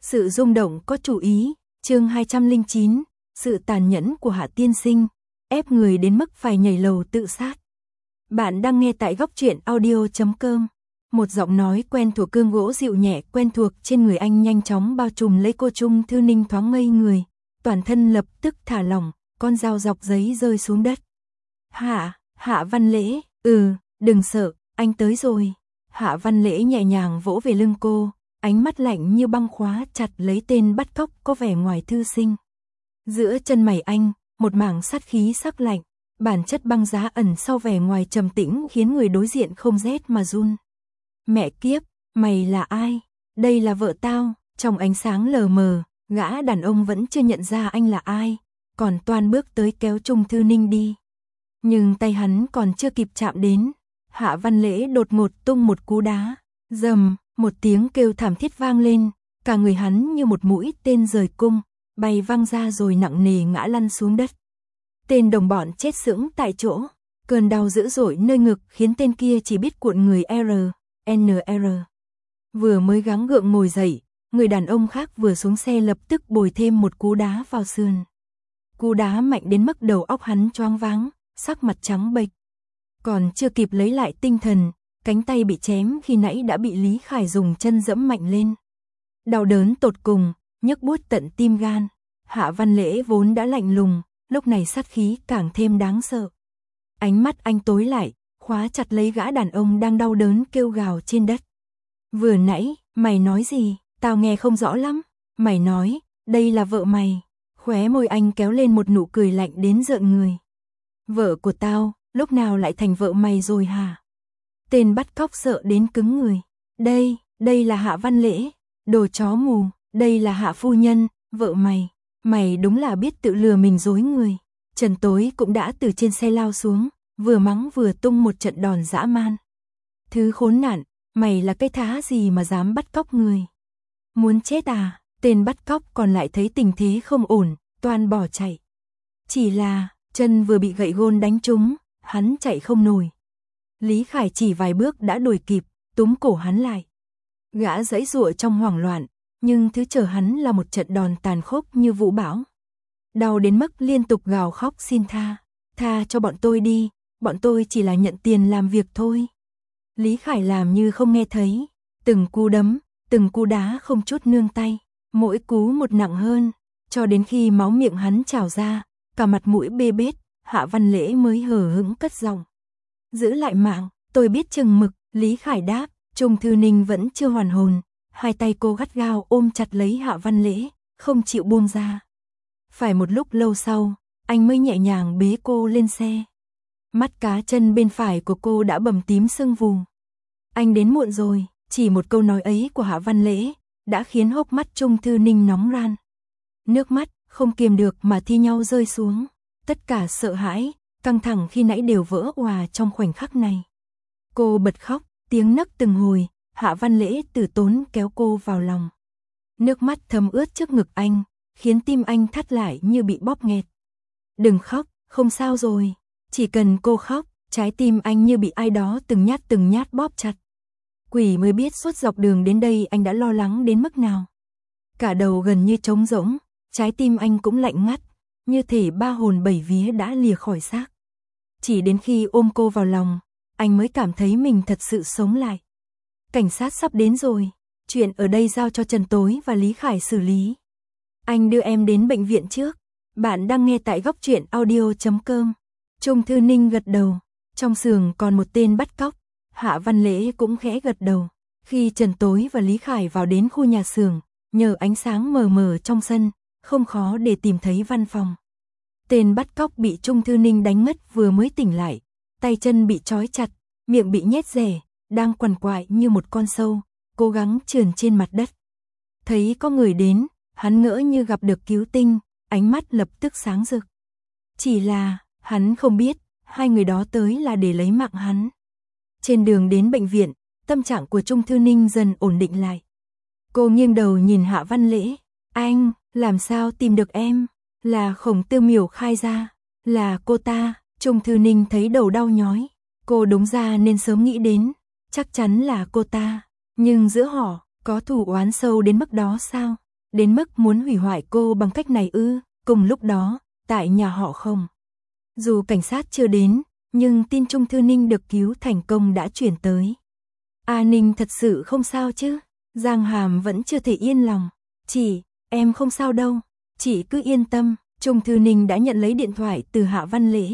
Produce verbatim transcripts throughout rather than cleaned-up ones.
Sự rung động có chủ ý, chương hai trăm lẻ chín, sự tàn nhẫn của Hạ tiên sinh, ép người đến mức phải nhảy lầu tự sát. Bạn đang nghe tại góc truyện audio chấm com. Một giọng nói quen thuộc cương gỗ dịu nhẹ quen thuộc trên người anh nhanh chóng bao trùm lấy cô. Trung Thư Ninh thoáng ngây người, toàn thân lập tức thả lỏng, con dao dọc giấy rơi xuống đất. Hạ, Hạ Văn Lễ, ừ, đừng sợ, anh tới rồi. Hạ Văn Lễ nhẹ nhàng vỗ về lưng cô, ánh mắt lạnh như băng khóa chặt lấy tên bắt cóc có vẻ ngoài thư sinh. Giữa chân mày anh, một mảng sát khí sắc lạnh, bản chất băng giá ẩn sau vẻ ngoài trầm tĩnh khiến người đối diện không rét mà run. Mẹ kiếp, mày là ai? Đây là vợ tao. Trong ánh sáng lờ mờ, gã đàn ông vẫn chưa nhận ra anh là ai, còn toan bước tới kéo Trung Thư Ninh đi. Nhưng tay hắn còn chưa kịp chạm đến, Hạ Văn Lễ đột ngột tung một cú đá, rầm, một tiếng kêu thảm thiết vang lên, cả người hắn như một mũi tên rời cung, bay văng ra rồi nặng nề ngã lăn xuống đất. Tên đồng bọn chết sững tại chỗ, cơn đau dữ dội nơi ngực khiến tên kia chỉ biết cuộn người R, N R. Vừa mới gắng gượng ngồi dậy, người đàn ông khác vừa xuống xe lập tức bồi thêm một cú đá vào sườn. Cú đá mạnh đến mức đầu óc hắn choáng váng, sắc mặt trắng bệch. Còn chưa kịp lấy lại tinh thần, cánh tay bị chém khi nãy đã bị Lý Khải dùng chân dẫm mạnh lên. Đau đớn tột cùng, nhức buốt tận tim gan. Hạ Văn Lễ vốn đã lạnh lùng, lúc này sát khí càng thêm đáng sợ. Ánh mắt anh tối lại, khóa chặt lấy gã đàn ông đang đau đớn kêu gào trên đất. Vừa nãy, mày nói gì? Tao nghe không rõ lắm. Mày nói, đây là vợ mày. Khóe môi anh kéo lên một nụ cười lạnh đến rợn người. Vợ của tao, lúc nào lại thành vợ mày rồi hả? Tên bắt cóc sợ đến cứng người. Đây, đây là Hạ Văn Lễ, đồ chó mù, đây là Hạ phu nhân, vợ mày. Mày đúng là biết tự lừa mình dối người. Trần Tối cũng đã từ trên xe lao xuống, vừa mắng vừa tung một trận đòn dã man. Thứ khốn nạn, mày là cái thá gì mà dám bắt cóc người? Muốn chết à? Tên bắt cóc còn lại thấy tình thế không ổn, toan bỏ chạy. Chỉ là, chân vừa bị gậy gôn đánh trúng, hắn chạy không nổi. Lý Khải chỉ vài bước đã đuổi kịp, túm cổ hắn lại. Gã giãy giụa trong hoảng loạn, nhưng thứ chờ hắn là một trận đòn tàn khốc như vũ bão. Đau đến mức liên tục gào khóc xin tha. Tha cho bọn tôi đi, bọn tôi chỉ là nhận tiền làm việc thôi. Lý Khải làm như không nghe thấy, từng cú đấm, từng cú đá không chút nương tay, mỗi cú một nặng hơn, cho đến khi máu miệng hắn trào ra, cả mặt mũi bê bết, Hạ Văn Lễ mới hờ hững cất giọng. Giữ lại mạng, tôi biết chừng mực. Lý Khải đáp. Trung Thư Ninh vẫn chưa hoàn hồn, hai tay cô gắt gao ôm chặt lấy Hạ Văn Lễ, không chịu buông ra. Phải một lúc lâu sau, anh mới nhẹ nhàng bế cô lên xe. Mắt cá chân bên phải của cô đã bầm tím sưng vù. Anh đến muộn rồi, chỉ một câu nói ấy của Hạ Văn Lễ đã khiến hốc mắt Trung Thư Ninh nóng ran. Nước mắt không kiềm được mà thi nhau rơi xuống. Tất cả sợ hãi, căng thẳng khi nãy đều vỡ òa trong khoảnh khắc này. Cô bật khóc, tiếng nấc từng hồi, Hạ Văn Lễ từ tốn kéo cô vào lòng. Nước mắt thấm ướt trước ngực anh, khiến tim anh thắt lại như bị bóp nghẹt. Đừng khóc, không sao rồi. Chỉ cần cô khóc, trái tim anh như bị ai đó từng nhát từng nhát bóp chặt. Quỷ mới biết suốt dọc đường đến đây anh đã lo lắng đến mức nào. Cả đầu gần như trống rỗng, trái tim anh cũng lạnh ngắt, như thể ba hồn bảy vía đã lìa khỏi xác. Chỉ đến khi ôm cô vào lòng, anh mới cảm thấy mình thật sự sống lại. Cảnh sát sắp đến rồi, chuyện ở đây giao cho Trần Tối và Lý Khải xử lý. Anh đưa em đến bệnh viện trước. Bạn đang nghe tại góc truyện audio chấm com. Trung Thư Ninh gật đầu, trong xưởng còn một tên bắt cóc. Hạ Văn Lễ cũng khẽ gật đầu. Khi Trần Tối và Lý Khải vào đến khu nhà xưởng, nhờ ánh sáng mờ mờ trong sân, không khó để tìm thấy văn phòng. Tên bắt cóc bị Trung Thư Ninh đánh ngất vừa mới tỉnh lại, tay chân bị trói chặt, miệng bị nhét rẻ, đang quằn quại như một con sâu, cố gắng trườn trên mặt đất. Thấy có người đến, hắn ngỡ như gặp được cứu tinh, ánh mắt lập tức sáng rực. Chỉ là, hắn không biết, hai người đó tới là để lấy mạng hắn. Trên đường đến bệnh viện, tâm trạng của Trung Thư Ninh dần ổn định lại. Cô nghiêng đầu nhìn Hạ Văn Lễ. Anh, làm sao tìm được em? Là Khổng Tiêu Miểu khai ra. Là cô ta. Trung Thư Ninh thấy đầu đau nhói. Cô đúng ra nên sớm nghĩ đến. Chắc chắn là cô ta. Nhưng giữa họ, có thù oán sâu đến mức đó sao? Đến mức muốn hủy hoại cô bằng cách này ư? Cùng lúc đó, tại nhà họ Khổng. Dù cảnh sát chưa đến, nhưng tin Trung Thư Ninh được cứu thành công đã chuyển tới. A Ninh thật sự không sao chứ? Giang Hàm vẫn chưa thể yên lòng. Chị, em không sao đâu. Chị cứ yên tâm. Trung Thư Ninh đã nhận lấy điện thoại từ Hạ Văn Lễ.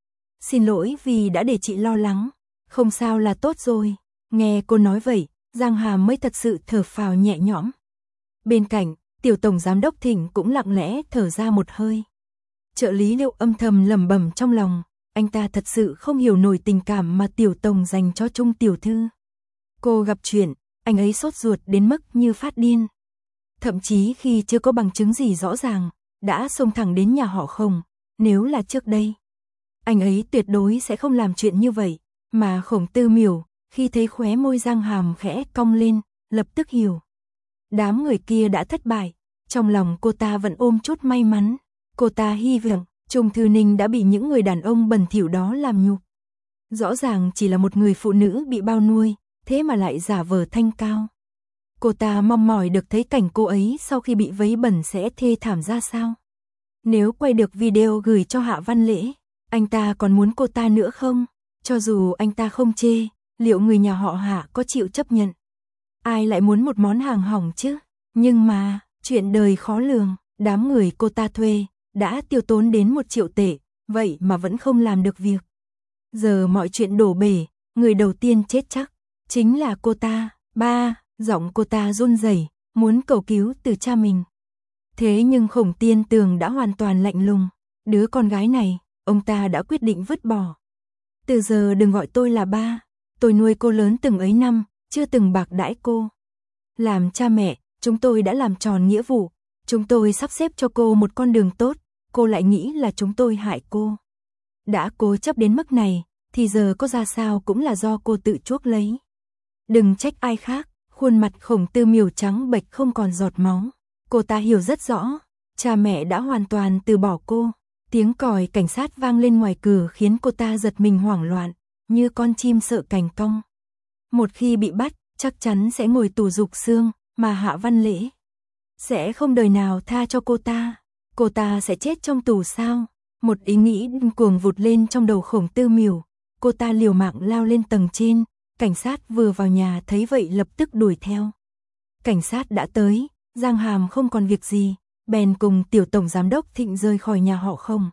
Xin lỗi vì đã để chị lo lắng. Không sao là tốt rồi. Nghe cô nói vậy, Giang Hàm mới thật sự thở phào nhẹ nhõm. Bên cạnh, tiểu tổng giám đốc Thịnh cũng lặng lẽ thở ra một hơi. Trợ lý Liệu âm thầm lẩm bẩm trong lòng, anh ta thật sự không hiểu nổi tình cảm mà tiểu tổng dành cho Trung tiểu thư. Cô gặp chuyện, anh ấy sốt ruột đến mức như phát điên. Thậm chí khi chưa có bằng chứng gì rõ ràng, đã xông thẳng đến nhà họ Khổng. Nếu là trước đây, anh ấy tuyệt đối sẽ không làm chuyện như vậy. Mà Khổng Tư Miểu, khi thấy khóe môi Giang Hàm khẽ cong lên, lập tức hiểu. Đám người kia đã thất bại. Trong lòng cô ta vẫn ôm chút may mắn. Cô ta hy vọng Trung Thư Ninh đã bị những người đàn ông bẩn thỉu đó làm nhục. Rõ ràng chỉ là một người phụ nữ bị bao nuôi, thế mà lại giả vờ thanh cao. Cô ta mong mỏi được thấy cảnh cô ấy sau khi bị vấy bẩn sẽ thê thảm ra sao. Nếu quay được video gửi cho Hạ Văn Lễ, anh ta còn muốn cô ta nữa không? Cho dù anh ta không chê, liệu người nhà họ Hạ có chịu chấp nhận? Ai lại muốn một món hàng hỏng chứ? Nhưng mà, chuyện đời khó lường, đám người cô ta thuê, đã tiêu tốn đến một triệu tệ, vậy mà vẫn không làm được việc. Giờ mọi chuyện đổ bể, người đầu tiên chết chắc, chính là cô ta. Ba, giọng cô ta run rẩy, muốn cầu cứu từ cha mình. Thế nhưng Khổng Tiên Tường đã hoàn toàn lạnh lùng. Đứa con gái này, ông ta đã quyết định vứt bỏ. Từ giờ đừng gọi tôi là ba, tôi nuôi cô lớn từng ấy năm, chưa từng bạc đãi cô. Làm cha mẹ, chúng tôi đã làm tròn nghĩa vụ, chúng tôi sắp xếp cho cô một con đường tốt, cô lại nghĩ là chúng tôi hại cô. Đã cố chấp đến mức này, thì giờ có ra sao cũng là do cô tự chuốc lấy. Đừng trách ai khác, khuôn mặt Khổng Tư Miểu trắng bệch không còn giọt máu. Cô ta hiểu rất rõ, cha mẹ đã hoàn toàn từ bỏ cô. Tiếng còi cảnh sát vang lên ngoài cửa khiến cô ta giật mình hoảng loạn, như con chim sợ cành cong. Một khi bị bắt, chắc chắn sẽ ngồi tù dục xương, mà Hạ Văn Lễ sẽ không đời nào tha cho cô ta. Cô ta sẽ chết trong tù sao? Một ý nghĩ cuồng vụt lên trong đầu Khổng Tư Miểu. Cô ta liều mạng lao lên tầng trên, cảnh sát vừa vào nhà thấy vậy lập tức đuổi theo. Cảnh sát đã tới, Giang Hàm không còn việc gì, bèn cùng tiểu tổng giám đốc Thịnh rời khỏi nhà họ Khổng.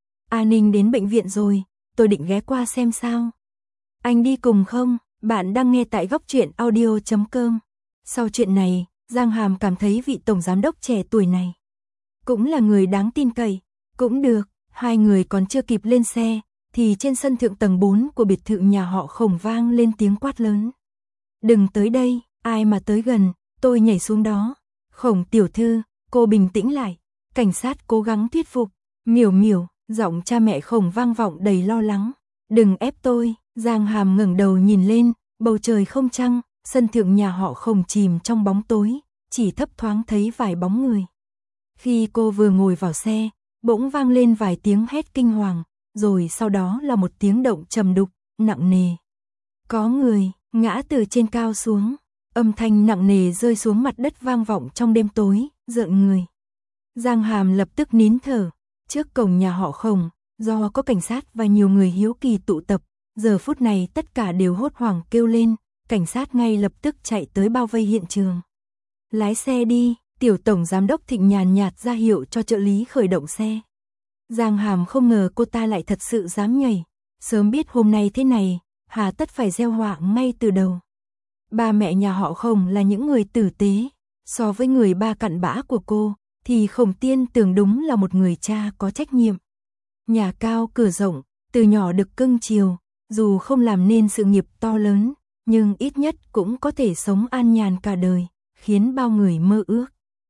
A Ninh đến bệnh viện rồi, tôi định ghé qua xem sao. Anh đi cùng không? Bạn đang nghe tại góc truyện audio chấm com. Sau chuyện này, Giang Hàm cảm thấy vị tổng giám đốc trẻ tuổi này cũng là người đáng tin cậy. Cũng được, hai người còn chưa kịp lên xe, thì trên sân thượng tầng bốn của biệt thự nhà họ Khổng vang lên tiếng quát lớn. Đừng tới đây, ai mà tới gần, tôi nhảy xuống đó. Khổng tiểu thư, cô bình tĩnh lại. Cảnh sát cố gắng thuyết phục. Miểu miểu, giọng cha mẹ Khổng vang vọng đầy lo lắng. Đừng ép tôi. Giang Hàm ngẩng đầu nhìn lên, bầu trời không trăng, sân thượng nhà họ Khổng chìm trong bóng tối, chỉ thấp thoáng thấy vài bóng người. Khi cô vừa ngồi vào xe, bỗng vang lên vài tiếng hét kinh hoàng, rồi sau đó là một tiếng động trầm đục, nặng nề. Có người ngã từ trên cao xuống, âm thanh nặng nề rơi xuống mặt đất vang vọng trong đêm tối, rợn người. Giang Hàm lập tức nín thở. Trước cổng nhà họ Khổng, do có cảnh sát và nhiều người hiếu kỳ tụ tập, giờ phút này tất cả đều hốt hoảng kêu lên, cảnh sát ngay lập tức chạy tới bao vây hiện trường. Lái xe đi, tiểu tổng giám đốc Thịnh nhàn nhạt ra hiệu cho trợ lý khởi động xe. Giang Hàm không ngờ cô ta lại thật sự dám nhảy, sớm biết hôm nay thế này, hà tất phải gieo họa ngay từ đầu. Ba mẹ nhà họ Khổng là những người tử tế, so với người ba cặn bã của cô, thì Khổng Tiên Tường đúng là một người cha có trách nhiệm. Nhà cao cửa rộng, từ nhỏ được cưng chiều, dù không làm nên sự nghiệp to lớn, nhưng ít nhất cũng có thể sống an nhàn cả đời, khiến bao người mơ ước.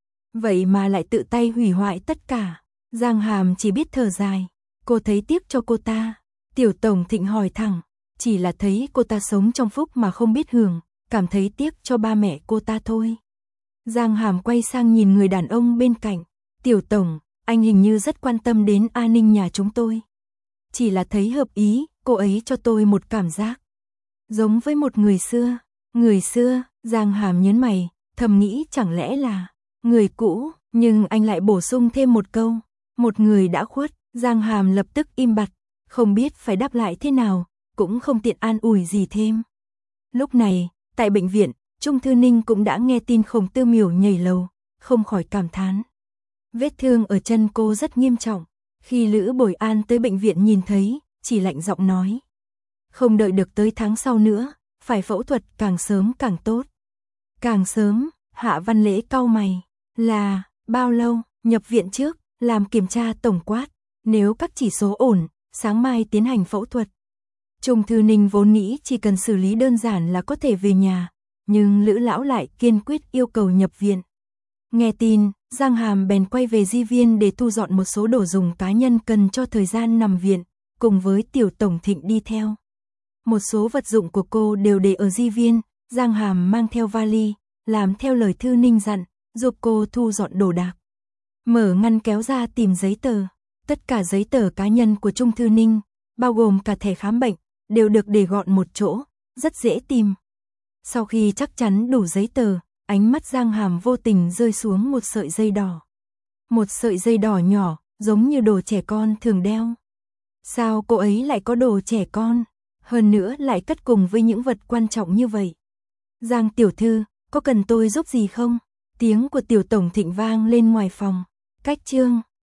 Vậy mà lại tự tay hủy hoại tất cả. Giang Hàm chỉ biết thở dài, cô thấy tiếc cho cô ta. Tiểu tổng Thịnh hỏi thẳng, chỉ là thấy cô ta sống trong phúc mà không biết hưởng, cảm thấy tiếc cho ba mẹ cô ta thôi. Giang Hàm quay sang nhìn người đàn ông bên cạnh. Tiểu tổng, anh hình như rất quan tâm đến an ninh nhà chúng tôi. Chỉ là thấy hợp ý, cô ấy cho tôi một cảm giác giống với một người xưa. Người xưa, Giang Hàm nhớn mày, thầm nghĩ chẳng lẽ là Người cũ, nhưng anh lại bổ sung thêm một câu. Một người đã khuất, Giang Hàm lập tức im bặt, không biết phải đáp lại thế nào, cũng không tiện an ủi gì thêm. Lúc này, tại bệnh viện, Trung Thư Ninh cũng đã nghe tin Khổng Tư Miểu nhảy lầu, không khỏi cảm thán. Vết thương ở chân cô rất nghiêm trọng, khi Lữ Bồi An tới bệnh viện nhìn thấy, chỉ lạnh giọng nói. Không đợi được tới tháng sau nữa, phải phẫu thuật càng sớm càng tốt. Càng sớm, Hạ Văn Lễ cau mày, là, bao lâu, nhập viện trước, làm kiểm tra tổng quát, nếu các chỉ số ổn, sáng mai tiến hành phẫu thuật. Trung Thư Ninh vốn nghĩ chỉ cần xử lý đơn giản là có thể về nhà, nhưng Lữ lão lại kiên quyết yêu cầu nhập viện. Nghe tin, Giang Hàm bèn quay về Di Viên để thu dọn một số đồ dùng cá nhân cần cho thời gian nằm viện, cùng với Tiểu Tổng Thịnh đi theo. Một số vật dụng của cô đều để ở Di Viên, Giang Hàm mang theo vali, làm theo lời Thư Ninh dặn, giúp cô thu dọn đồ đạc. Mở ngăn kéo ra tìm giấy tờ, tất cả giấy tờ cá nhân của Trung Thư Ninh, bao gồm cả thẻ khám bệnh, đều được để gọn một chỗ, rất dễ tìm. Sau khi chắc chắn đủ giấy tờ, ánh mắt Giang Hàm vô tình rơi xuống một sợi dây đỏ. Một sợi dây đỏ nhỏ, giống như đồ trẻ con thường đeo. Sao cô ấy lại có đồ trẻ con, hơn nữa lại cất cùng với những vật quan trọng như vậy? Giang tiểu thư, có cần tôi giúp gì không? Tiếng của Tiểu Tổng Thịnh vang lên ngoài phòng. Cách chương